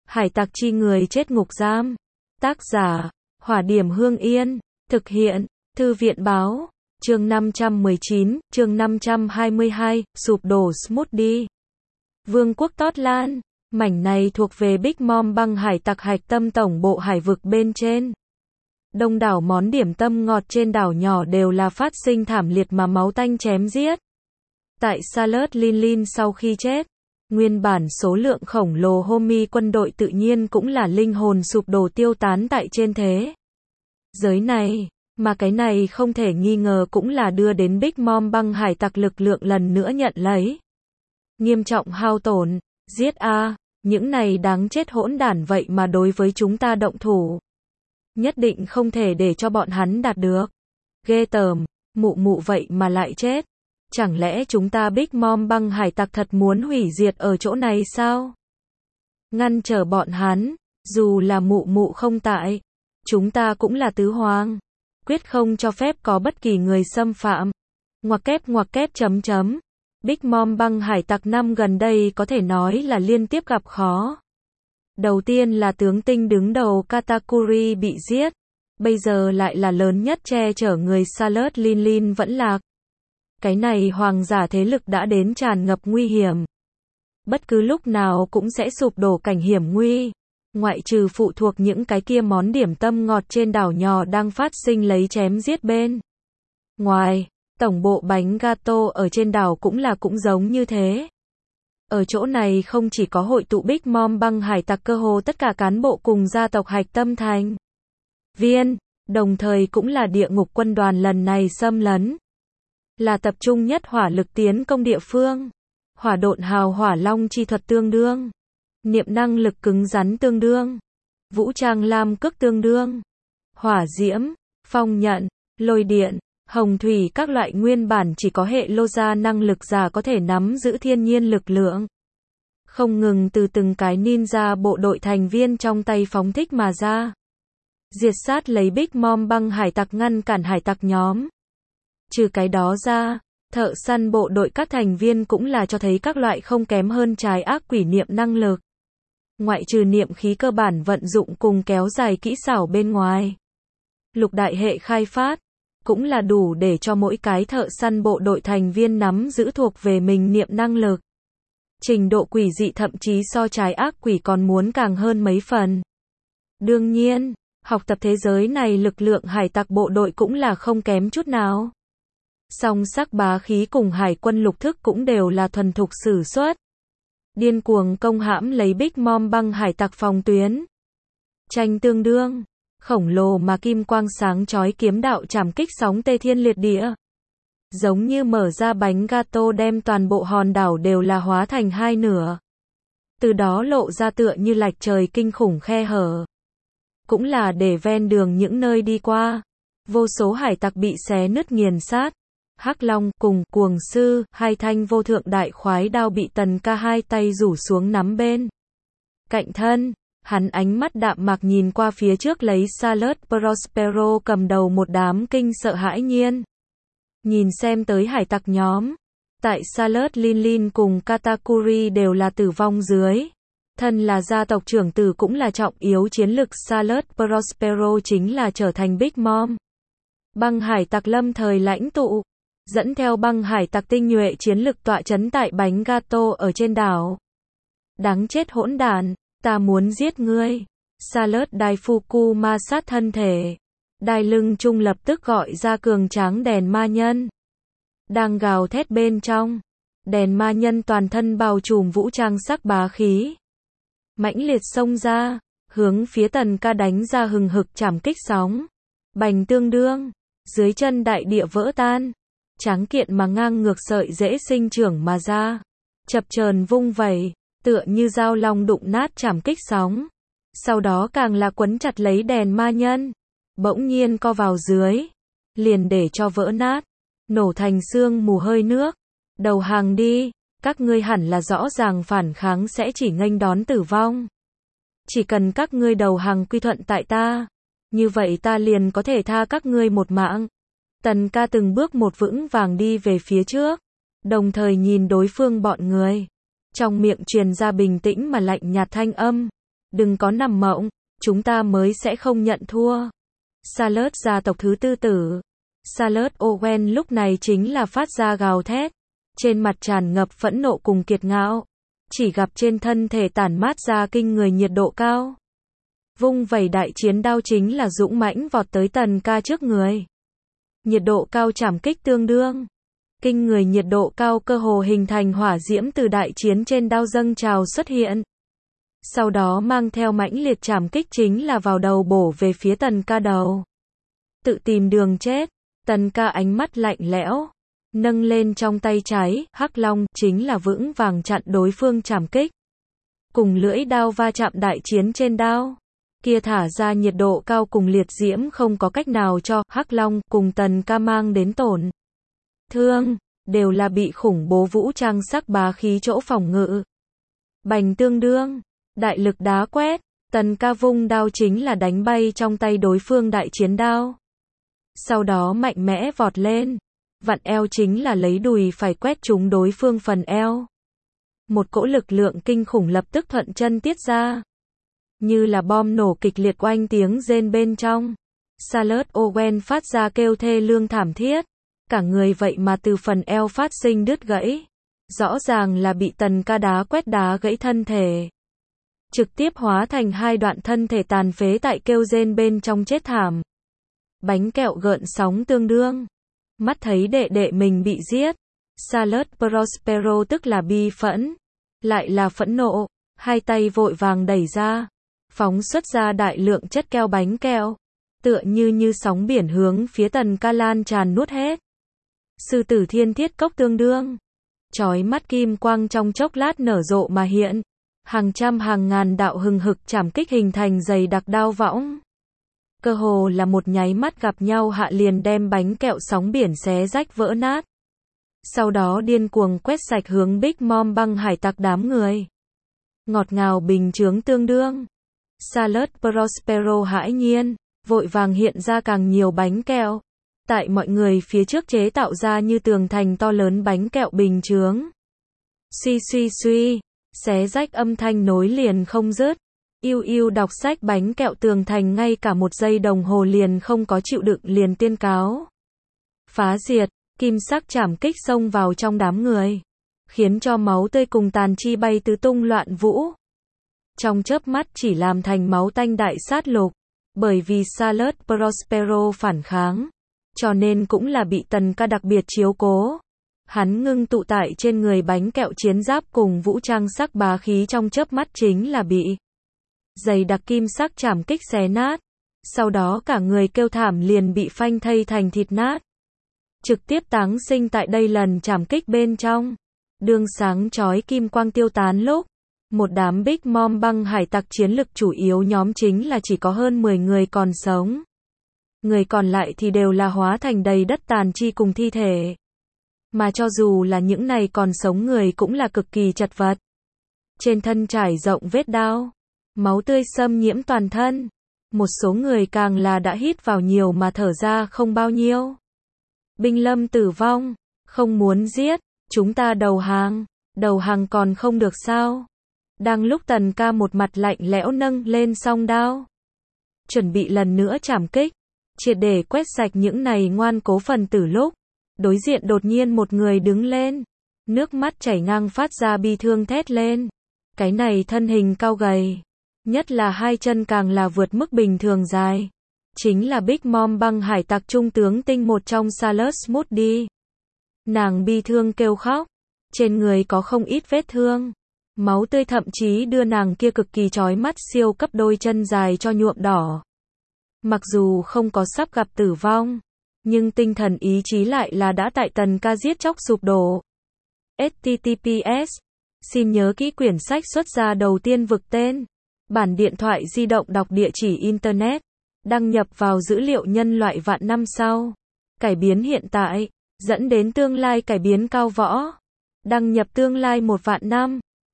Hải tặc chi người chết ngục giam. Tác giả, Hỏa Điểm Hương Yên. Thực hiện, Thư viện Báo. Chương 519, chương 522, sụp đổ Smoothie. Vương quốc Tốt Lan. Mảnh này thuộc về Big Mom băng hải tặc hạch tâm tổng bộ hải vực bên trên. Đông đảo món điểm tâm ngọt trên đảo nhỏ đều là phát sinh thảm liệt mà máu tanh chém giết. Tại Salad Lin sau khi chết, nguyên bản số lượng khổng lồ Homie quân đội tự nhiên cũng là linh hồn sụp đổ tiêu tán tại trên thế giới này, mà cái này không thể nghi ngờ cũng là đưa đến Big Mom băng hải tặc lực lượng lần nữa nhận lấy nghiêm trọng hao tổn. Giết a, những này đáng chết hỗn đản vậy mà đối với chúng ta động thủ. Nhất định không thể để cho bọn hắn đạt được. Ghê tởm, mụ vậy mà lại chết. Chẳng lẽ chúng ta Big Mom băng hải tặc thật muốn hủy diệt ở chỗ này sao? Ngăn trở bọn hắn, dù là mụ không tại, chúng ta cũng là tứ hoàng. Quyết không cho phép có bất kỳ người xâm phạm. Ngoặc kép chấm. Big Mom băng hải tặc năm gần đây có thể nói là liên tiếp gặp khó. Đầu tiên là tướng tinh đứng đầu Katakuri bị giết, bây giờ lại là lớn nhất che chở người Salad Lin vẫn lạc. Cái này hoàng giả thế lực đã đến tràn ngập nguy hiểm. Bất cứ lúc nào cũng sẽ sụp đổ cảnh hiểm nguy. Ngoại trừ phụ thuộc những cái kia món điểm tâm ngọt trên đảo nhỏ đang phát sinh lấy chém giết bên ngoài, tổng bộ bánh gato ở trên đảo cũng giống như thế. Ở chỗ này không chỉ có hội tụ Big Mom băng hải tặc cơ hồ tất cả cán bộ cùng gia tộc hạch tâm thành viên, đồng thời cũng là địa ngục quân đoàn lần này xâm lấn. Là tập trung nhất hỏa lực tiến công địa phương. Hỏa độn hào hỏa long chi thuật tương đương. Niệm năng lực cứng rắn tương đương. Vũ trang lam cước tương đương. Hỏa diễm, phong nhận, lôi điện, hồng thủy các loại nguyên bản chỉ có hệ lô gia năng lực giả có thể nắm giữ thiên nhiên lực lượng. Không ngừng từ từng cái ninja bộ đội thành viên trong tay phóng thích mà ra. Diệt sát lấy Big Mom băng hải tặc ngăn cản hải tặc nhóm. Trừ cái đó ra, thợ săn bộ đội các thành viên cũng là cho thấy các loại không kém hơn trái ác quỷ niệm năng lực. Ngoại trừ niệm khí cơ bản vận dụng cùng kéo dài kỹ xảo bên ngoài. Lục đại hệ khai phát, cũng là đủ để cho mỗi cái thợ săn bộ đội thành viên nắm giữ thuộc về mình niệm năng lực. Trình độ quỷ dị thậm chí so trái ác quỷ còn muốn càng hơn mấy phần. Đương nhiên, học tập thế giới này lực lượng hải tặc bộ đội cũng là không kém chút nào. Song sắc bá khí cùng hải quân lục thức cũng đều là thuần thục sử xuất. Điên cuồng công hãm lấy Big Mom băng hải tặc phòng tuyến. Tranh tương đương, khổng lồ mà kim quang sáng chói kiếm đạo chảm kích sóng tê thiên liệt địa. Giống như mở ra bánh gato đem toàn bộ hòn đảo đều là hóa thành hai nửa. Từ đó lộ ra tựa như lạch trời kinh khủng khe hở. Cũng là để ven đường những nơi đi qua. Vô số hải tặc bị xé nứt nghiền sát. Hắc Long cùng Cuồng Sư, hai thanh vô thượng đại khoái đao bị Tần Ca hai tay rủ xuống nắm bên cạnh thân. Hắn ánh mắt đạm mạc nhìn qua phía trước lấy Salad Prospero cầm đầu một đám kinh sợ hãi nhiên. Nhìn xem tới hải tặc nhóm. Tại Salad Lin cùng Katakuri đều là tử vong dưới. Thân là gia tộc trưởng tử cũng là trọng yếu chiến lực Salad Prospero chính là trở thành Big Mom băng hải tặc lâm thời lãnh tụ. Dẫn theo băng hải tặc tinh nhuệ chiến lực tọa chấn tại bánh gato ở trên đảo. Đáng chết hỗn đản, ta muốn giết ngươi. Salad Daifuku ma sát thân thể. Đai lưng trung lập tức gọi ra cường tráng đèn ma nhân. Đang gào thét bên trong. Đèn ma nhân toàn thân bao trùm vũ trang sắc bá khí. Mãnh liệt xông ra, hướng phía Tần Ca đánh ra hừng hực chảm kích sóng. Bành tương đương, dưới chân đại địa vỡ tan. Tráng kiện mà ngang ngược sợi dễ sinh trưởng mà ra. Chập chờn vung vẩy, tựa như dao long đụng nát chảm kích sóng. Sau đó càng là quấn chặt lấy đèn ma nhân. Bỗng nhiên co vào dưới. Liền để cho vỡ nát. Nổ thành xương mù hơi nước. Đầu hàng đi. Các ngươi hẳn là rõ ràng phản kháng sẽ chỉ nghênh đón tử vong. Chỉ cần các ngươi đầu hàng quy thuận tại ta. Như vậy ta liền có thể tha các ngươi một mạng. Tần Ca từng bước một vững vàng đi về phía trước, đồng thời nhìn đối phương bọn người. Trong miệng truyền ra bình tĩnh mà lạnh nhạt thanh âm. Đừng có nằm mộng, chúng ta mới sẽ không nhận thua. Charlotte gia tộc thứ tư tử. Charlotte Owen lúc này chính là phát ra gào thét. Trên mặt tràn ngập phẫn nộ cùng kiệt ngạo. Chỉ gặp trên thân thể tản mát ra kinh người nhiệt độ cao. Vung vẩy đại chiến đao chính là dũng mãnh vọt tới Tần Ca trước người. Nhiệt độ cao trảm kích tương đương. Kinh người nhiệt độ cao cơ hồ hình thành hỏa diễm từ đại chiến trên đao dâng trào xuất hiện. Sau đó mang theo mãnh liệt trảm kích chính là vào đầu bổ về phía Tần Ca đầu. Tự tìm đường chết, Tần Ca ánh mắt lạnh lẽo, nâng lên trong tay trái, hắc long, chính là vững vàng chặn đối phương trảm kích. Cùng lưỡi đao va chạm đại chiến trên đao. Kia thả ra nhiệt độ cao cùng liệt diễm không có cách nào cho hắc long cùng Tần Ca mang đến tổn thương, đều là bị khủng bố vũ trang sắc bá khí chỗ phòng ngự. Bành tương đương, đại lực đá quét, Tần Ca vung đao chính là đánh bay trong tay đối phương đại chiến đao. Sau đó mạnh mẽ vọt lên, vặn eo chính là lấy đùi phải quét trúng đối phương phần eo. Một cỗ lực lượng kinh khủng lập tức thuận chân tiết ra. Như là bom nổ kịch liệt oanh tiếng rên bên trong. Charlotte Owen phát ra kêu thê lương thảm thiết. Cả người vậy mà từ phần eo phát sinh đứt gãy. Rõ ràng là bị Tần Ca đá quét đá gãy thân thể. Trực tiếp hóa thành hai đoạn thân thể tàn phế tại kêu rên bên trong chết thảm. Bánh kẹo gợn sóng tương đương. Mắt thấy đệ đệ mình bị giết. Charlotte Prospero tức là bi phẫn. Lại là phẫn nộ. Hai tay vội vàng đẩy ra. Phóng xuất ra đại lượng chất keo bánh kẹo. Tựa như sóng biển hướng phía Tần Ca lan tràn nuốt hết. Sư tử thiên thiết cốc tương đương. Chói mắt kim quang trong chốc lát nở rộ mà hiện. Hàng trăm hàng ngàn đạo hừng hực trảm kích hình thành dày đặc đao võng. Cơ hồ là một nháy mắt gặp nhau hạ liền đem bánh kẹo sóng biển xé rách vỡ nát. Sau đó điên cuồng quét sạch hướng Big Mom băng hải tặc đám người. Ngọt ngào bình chướng tương đương. Charlotte Prospero hãi nhiên, vội vàng hiện ra càng nhiều bánh kẹo. Tại mọi người phía trước chế tạo ra như tường thành to lớn bánh kẹo bình chướng. Suy suy suy, xé rách âm thanh nối liền không dứt. Yêu yêu đọc sách bánh kẹo tường thành ngay cả một giây đồng hồ liền không có chịu đựng liền tiên cáo. Phá diệt, kim sắc trảm kích xông vào trong đám người. Khiến cho máu tươi cùng tàn chi bay tứ tung loạn vũ. Trong chớp mắt chỉ làm thành máu tanh đại sát lục. Bởi vì Charlotte Prospero phản kháng. Cho nên cũng là bị Tần Ca đặc biệt chiếu cố. Hắn ngưng tụ tại trên người bánh kẹo chiến giáp cùng vũ trang sắc bá khí trong chớp mắt chính là bị dày đặc kim sắc trảm kích xé nát. Sau đó cả người kêu thảm liền bị phanh thây thành thịt nát. Trực tiếp táng sinh tại đây lần trảm kích bên trong. Đương sáng chói kim quang tiêu tán lúc. Một đám Big Mom băng hải tặc chiến lực chủ yếu nhóm chính là chỉ có hơn 10 người còn sống. Người còn lại thì đều là hóa thành đầy đất tàn chi cùng thi thể. Mà cho dù là những này còn sống người cũng là cực kỳ chật vật. Trên thân trải rộng vết đao. Máu tươi xâm nhiễm toàn thân. Một số người càng là đã hít vào nhiều mà thở ra không bao nhiêu. Binh lâm tử vong. Không muốn giết. Chúng ta đầu hàng. Đầu hàng còn không được sao. Đang lúc Tần Ca một mặt lạnh lẽo nâng lên song đao. Chuẩn bị lần nữa trảm kích. Triệt để quét sạch những này ngoan cố phần tử lúc. Đối diện đột nhiên một người đứng lên. Nước mắt chảy ngang phát ra bi thương thét lên. Cái này thân hình cao gầy. Nhất là hai chân càng là vượt mức bình thường dài. Chính là Big Mom băng hải tặc trung tướng tinh một trong Charlotte Moody. Nàng bi thương kêu khóc. Trên người có không ít vết thương. Máu tươi thậm chí đưa nàng kia cực kỳ chói mắt siêu cấp đôi chân dài cho nhuộm đỏ. Mặc dù không có sắp gặp tử vong, nhưng tinh thần ý chí lại là đã tại Tần Ca giết chóc sụp đổ. https Xin nhớ kỹ quyển sách xuất ra đầu tiên vực tên. Bản điện thoại di động đọc địa chỉ Internet. Đăng nhập vào dữ liệu nhân loại vạn năm sau. Cải biến hiện tại, dẫn đến tương lai cải biến cao võ. Đăng nhập tương lai 1 vạn năm.